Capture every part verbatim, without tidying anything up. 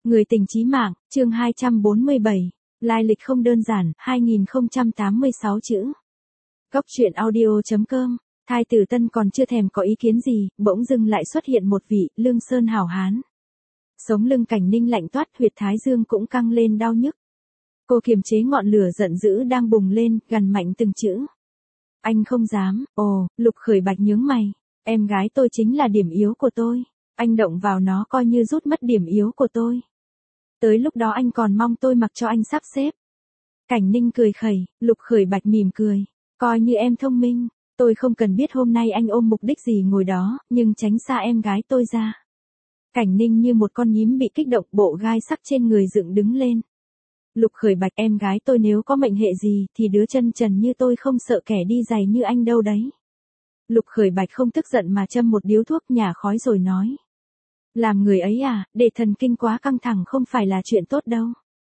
Người tình chí mạng, chương hai trăm bốn mươi bảy, lai lịch không đơn giản, hai nghìn không trăm tám mươi sáu chữ. Góc truyện audio chấm com, Thai Tử Tân còn chưa thèm có ý kiến gì, bỗng dưng lại xuất hiện một vị, Lương Sơn hảo hán. Sống lưng Cảnh Ninh lạnh toát, huyệt thái dương cũng căng lên đau nhức. Cô kiềm chế ngọn lửa giận dữ đang bùng lên, gằn mạnh từng chữ. Anh không dám, ồ, Lục Khởi Bạch nhướng mày, em gái tôi chính là điểm yếu của tôi. Anh động vào nó coi như rút mất điểm yếu của tôi. Tới lúc đó anh còn mong tôi mặc cho anh sắp xếp. Cảnh Ninh cười khẩy, Lục Khởi Bạch mỉm cười. Coi như em thông minh, tôi không cần biết hôm nay anh ôm mục đích gì ngồi đó, nhưng tránh xa em gái tôi ra. Cảnh Ninh như một con nhím bị kích động, bộ gai sắc trên người dựng đứng lên. Lục Khởi Bạch, em gái tôi nếu có mệnh hệ gì thì đứa chân trần như tôi không sợ kẻ đi giày như anh đâu đấy. Lục Khởi Bạch không tức giận mà châm một điếu thuốc nhả khói rồi nói. Làm người ấy à, để thần kinh quá căng thẳng không phải là chuyện tốt đâu.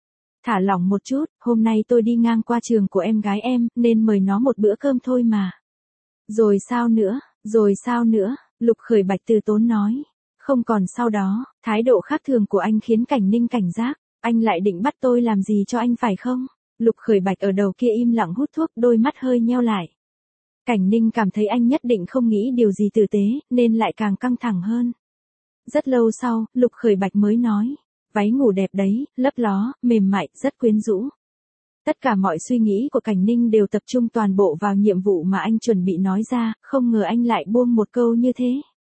Thả lỏng một chút, hôm nay tôi đi ngang qua trường của em gái em, nên mời nó một bữa cơm thôi mà. Rồi sao nữa, rồi sao nữa, Lục Khởi Bạch từ tốn nói. Không còn sau đó, thái độ khác thường của anh khiến Cảnh Ninh cảnh giác. Anh lại định bắt tôi làm gì cho anh phải không? Lục Khởi Bạch ở đầu kia im lặng hút thuốc, đôi mắt hơi nheo lại. Cảnh Ninh cảm thấy anh nhất định không nghĩ điều gì tử tế, nên lại càng căng thẳng hơn. Rất lâu sau, Lục Khởi Bạch mới nói. Váy ngủ đẹp đấy, lấp ló, mềm mại, rất quyến rũ. Tất cả mọi suy nghĩ của Cảnh Ninh đều tập trung toàn bộ vào nhiệm vụ mà anh chuẩn bị nói ra, không ngờ anh lại buông một câu như thế.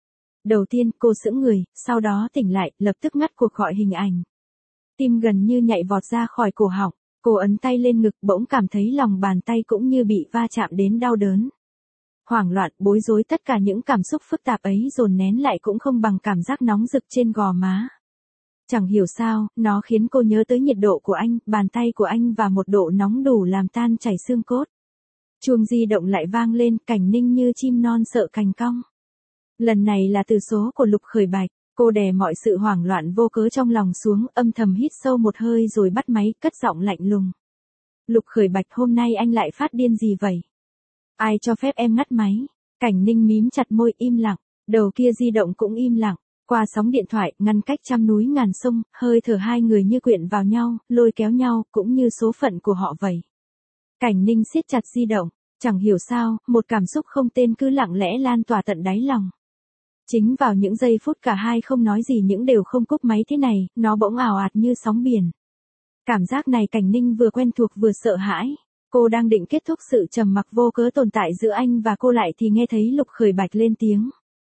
Đầu tiên, cô sững người, sau đó tỉnh lại, lập tức ngắt cuộc gọi hình ảnh. Tim gần như nhảy vọt ra khỏi cổ họng, cô ấn tay lên ngực, bỗng cảm thấy lòng bàn tay cũng như bị va chạm đến đau đớn. Hoảng loạn, bối rối, tất cả những cảm xúc phức tạp ấy dồn nén lại cũng không bằng cảm giác nóng rực trên gò má. Chẳng hiểu sao, nó khiến cô nhớ tới nhiệt độ của anh, bàn tay của anh và một độ nóng đủ làm tan chảy xương cốt. Chuông di động lại vang lên, Cảnh Ninh như chim non sợ cành cong. Lần này là từ số của Lục Khởi Bạch. Cô đè mọi sự hoảng loạn vô cớ trong lòng xuống, âm thầm hít sâu một hơi rồi bắt máy, cất giọng lạnh lùng. Lục Khởi Bạch, hôm nay anh lại phát điên gì vậy? Ai cho phép em ngắt máy? Cảnh Ninh mím chặt môi, im lặng, đầu kia di động cũng im lặng. Qua sóng điện thoại, ngăn cách trăm núi ngàn sông, hơi thở hai người như quyện vào nhau, lôi kéo nhau, cũng như số phận của họ vậy. Cảnh Ninh siết chặt di động, chẳng hiểu sao, một cảm xúc không tên cứ lặng lẽ lan tỏa tận đáy lòng. Chính vào những giây phút cả hai không nói gì những đều không cúp máy thế này, nó bỗng ào ạt như sóng biển. Cảm giác này Cảnh Ninh vừa quen thuộc vừa sợ hãi. Cô đang định kết thúc sự trầm mặc vô cớ tồn tại giữa anh và cô lại thì nghe thấy Lục Khởi Bạch lên tiếng.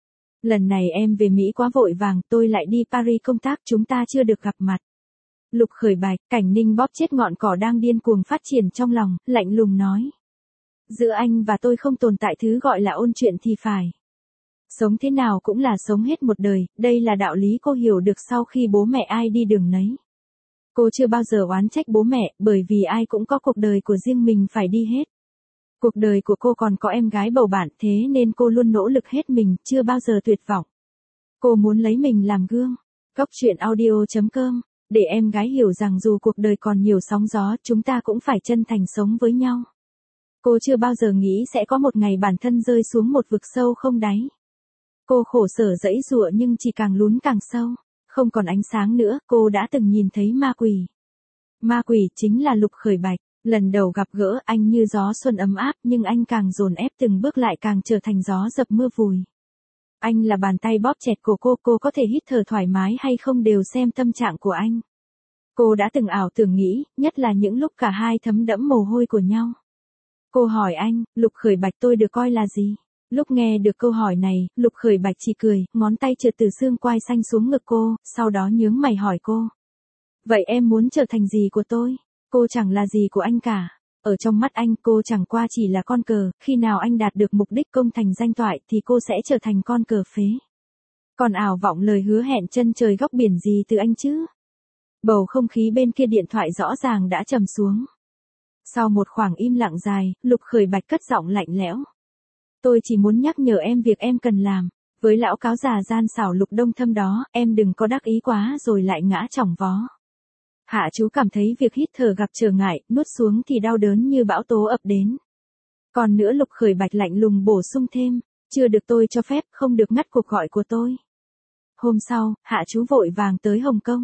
Lần này em về Mỹ quá vội vàng, tôi lại đi Paris công tác, chúng ta chưa được gặp mặt. Lục Khởi Bạch, Cảnh Ninh bóp chết ngọn cỏ đang điên cuồng phát triển trong lòng, lạnh lùng nói. Giữa anh và tôi không tồn tại thứ gọi là ôn chuyện thì phải. Sống thế nào cũng là sống hết một đời, đây là đạo lý cô hiểu được sau khi bố mẹ ai đi đường nấy. Cô chưa bao giờ oán trách bố mẹ, bởi vì ai cũng có cuộc đời của riêng mình phải đi hết. Cuộc đời của cô còn có em gái bầu bạn, thế nên cô luôn nỗ lực hết mình, chưa bao giờ tuyệt vọng. Cô muốn lấy mình làm gương. Góc truyện audio chấm com, để em gái hiểu rằng dù cuộc đời còn nhiều sóng gió, chúng ta cũng phải chân thành sống với nhau. Cô chưa bao giờ nghĩ sẽ có một ngày bản thân rơi xuống một vực sâu không đáy. Cô khổ sở giãy giụa nhưng chỉ càng lún càng sâu, không còn ánh sáng nữa, cô đã từng nhìn thấy ma quỷ. Ma quỷ chính là Lục Khởi Bạch, lần đầu gặp gỡ anh như gió xuân ấm áp nhưng anh càng dồn ép từng bước lại càng trở thành gió dập mưa vùi. Anh là bàn tay bóp chẹt của cô, cô có thể hít thở thoải mái hay không đều xem tâm trạng của anh. Cô đã từng ảo tưởng nghĩ, nhất là những lúc cả hai thấm đẫm mồ hôi của nhau. Cô hỏi anh, Lục Khởi Bạch, tôi được coi là gì? Lúc nghe được câu hỏi này, Lục Khởi Bạch chỉ cười, ngón tay trượt từ xương quai xanh xuống ngực cô, sau đó nhướng mày hỏi cô. Vậy em muốn trở thành gì của tôi? Cô chẳng là gì của anh cả. Ở trong mắt anh, cô chẳng qua chỉ là con cờ, khi nào anh đạt được mục đích công thành danh toại thì cô sẽ trở thành con cờ phế. Còn ảo vọng lời hứa hẹn chân trời góc biển gì từ anh chứ? Bầu không khí bên kia điện thoại rõ ràng đã trầm xuống. Sau một khoảng im lặng dài, Lục Khởi Bạch cất giọng lạnh lẽo. Tôi chỉ muốn nhắc nhở em việc em cần làm. Với lão cáo già gian xảo Lục Đông Thâm đó, em đừng có đắc ý quá rồi lại ngã chỏng vó. Hạ chú cảm thấy việc hít thở gặp trở ngại, nuốt xuống thì đau đớn như bão tố ập đến. Còn nữa, Lục Khởi Bạch lạnh lùng bổ sung thêm, chưa được tôi cho phép, không được ngắt cuộc gọi của tôi. Hôm sau, Hạ chú vội vàng tới Hồng Kông.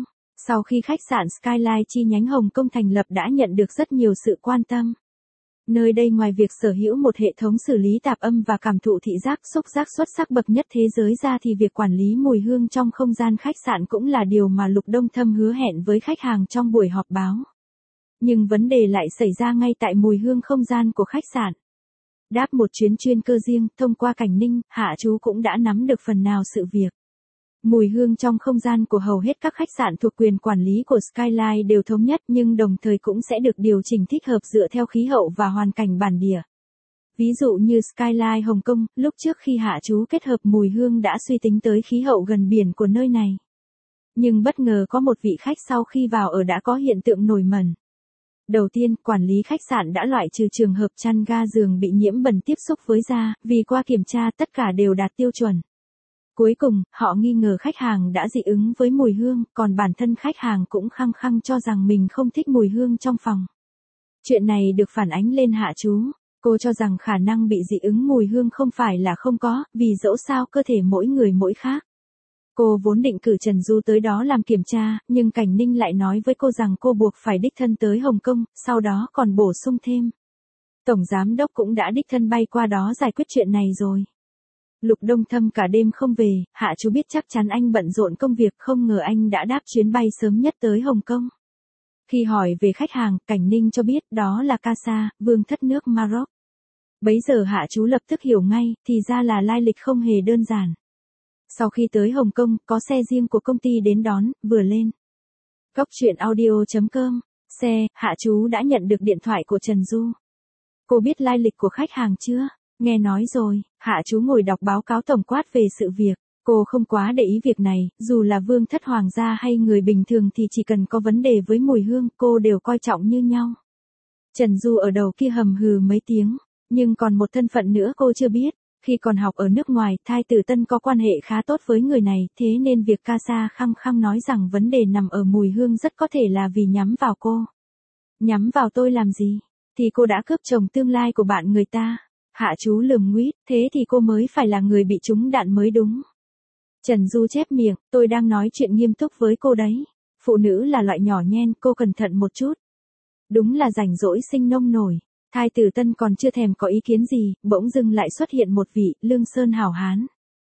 Sau khi khách sạn Skyline chi nhánh Hồng Kông thành lập đã nhận được rất nhiều sự quan tâm. Nơi đây ngoài việc sở hữu một hệ thống xử lý tạp âm và cảm thụ thị giác xúc giác xuất sắc bậc nhất thế giới ra thì việc quản lý mùi hương trong không gian khách sạn cũng là điều mà Lục Đông Thâm hứa hẹn với khách hàng trong buổi họp báo. Nhưng vấn đề lại xảy ra ngay tại mùi hương không gian của khách sạn. Đáp một chuyến chuyên cơ riêng, thông qua Cảnh Ninh, Hạ Chú cũng đã nắm được phần nào sự việc. Mùi hương trong không gian của hầu hết các khách sạn thuộc quyền quản lý của Skyline đều thống nhất nhưng đồng thời cũng sẽ được điều chỉnh thích hợp dựa theo khí hậu và hoàn cảnh bản địa. Ví dụ như Skyline Hồng Kông, lúc trước khi Hạ Chú kết hợp mùi hương đã suy tính tới khí hậu gần biển của nơi này. Nhưng bất ngờ có một vị khách sau khi vào ở đã có hiện tượng nổi mẩn. Đầu tiên, quản lý khách sạn đã loại trừ trường hợp chăn ga giường bị nhiễm bẩn tiếp xúc với da, vì qua kiểm tra tất cả đều đạt tiêu chuẩn. Cuối cùng, họ nghi ngờ khách hàng đã dị ứng với mùi hương, còn bản thân khách hàng cũng khăng khăng cho rằng mình không thích mùi hương trong phòng. Chuyện này được phản ánh lên Hạ Chú. Cô cho rằng khả năng bị dị ứng mùi hương không phải là không có, vì dẫu sao cơ thể mỗi người mỗi khác. Cô vốn định cử Trần Du tới đó làm kiểm tra, nhưng Cảnh Ninh lại nói với cô rằng cô buộc phải đích thân tới Hồng Kông, sau đó còn bổ sung thêm. Tổng giám đốc cũng đã đích thân bay qua đó giải quyết chuyện này rồi. Lục Đông Thâm cả đêm không về, Hạ Chú biết chắc chắn anh bận rộn công việc, không ngờ anh đã đáp chuyến bay sớm nhất tới Hồng Kông. Khi hỏi về khách hàng, Cảnh Ninh cho biết đó là Casa, vương thất nước Maroc. Bấy giờ Hạ Chú lập tức hiểu ngay, thì ra là lai lịch không hề đơn giản. Sau khi tới Hồng Kông, có xe riêng của công ty đến đón, vừa lên Góc truyện audio chấm com, xe, Hạ Chú đã nhận được điện thoại của Trần Du. Cô biết lai lịch của khách hàng chưa? Nghe nói rồi. Hạ Chú ngồi đọc báo cáo tổng quát về sự việc. Cô không quá để ý việc này, dù là vương thất hoàng gia hay người bình thường thì chỉ cần có vấn đề với mùi hương, cô đều coi trọng như nhau. Trần Du ở đầu kia hầm hừ mấy tiếng, nhưng còn một thân phận nữa cô chưa biết. Khi còn học ở nước ngoài, Thai Tử Tân có quan hệ khá tốt với người này, thế nên việc Casa khăng khăng nói rằng vấn đề nằm ở mùi hương rất có thể là vì nhắm vào cô. Nhắm vào tôi làm gì? Thì cô đã cướp chồng tương lai của bạn người ta. Hạ Chú lườm nguýt, thế thì cô mới phải là người bị trúng đạn mới đúng. Trần Du chép miệng, tôi đang nói chuyện nghiêm túc với cô đấy. Phụ nữ là loại nhỏ nhen, cô cẩn thận một chút. Đúng là rảnh rỗi sinh nông nổi. Thai Tử Tân còn chưa thèm có ý kiến gì, bỗng dưng lại xuất hiện một vị, Lương Sơn hảo hán.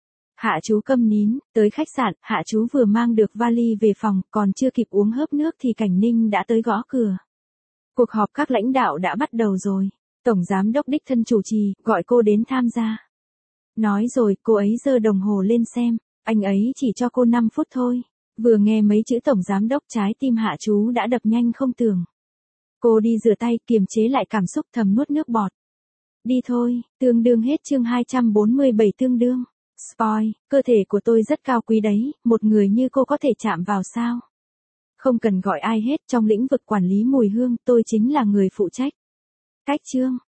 Hạ Chú câm nín, tới khách sạn, Hạ Chú vừa mang được vali về phòng, còn chưa kịp uống hớp nước thì Cảnh Ninh đã tới gõ cửa. Cuộc họp các lãnh đạo đã bắt đầu rồi. Tổng giám đốc đích thân chủ trì, gọi cô đến tham gia. Nói rồi, cô ấy giơ đồng hồ lên xem, anh ấy chỉ cho cô năm phút thôi. Vừa nghe mấy chữ tổng giám đốc, trái tim Hạ Chú đã đập nhanh không tưởng. Cô đi rửa tay, kiềm chế lại cảm xúc, thầm nuốt nước bọt. Đi thôi, tương đương hết chương hai trăm bốn mươi bảy tương đương. Spoil, cơ thể của tôi rất cao quý đấy, một người như cô có thể chạm vào sao? Không cần gọi ai hết, trong lĩnh vực quản lý mùi hương, tôi chính là người phụ trách. Cách chương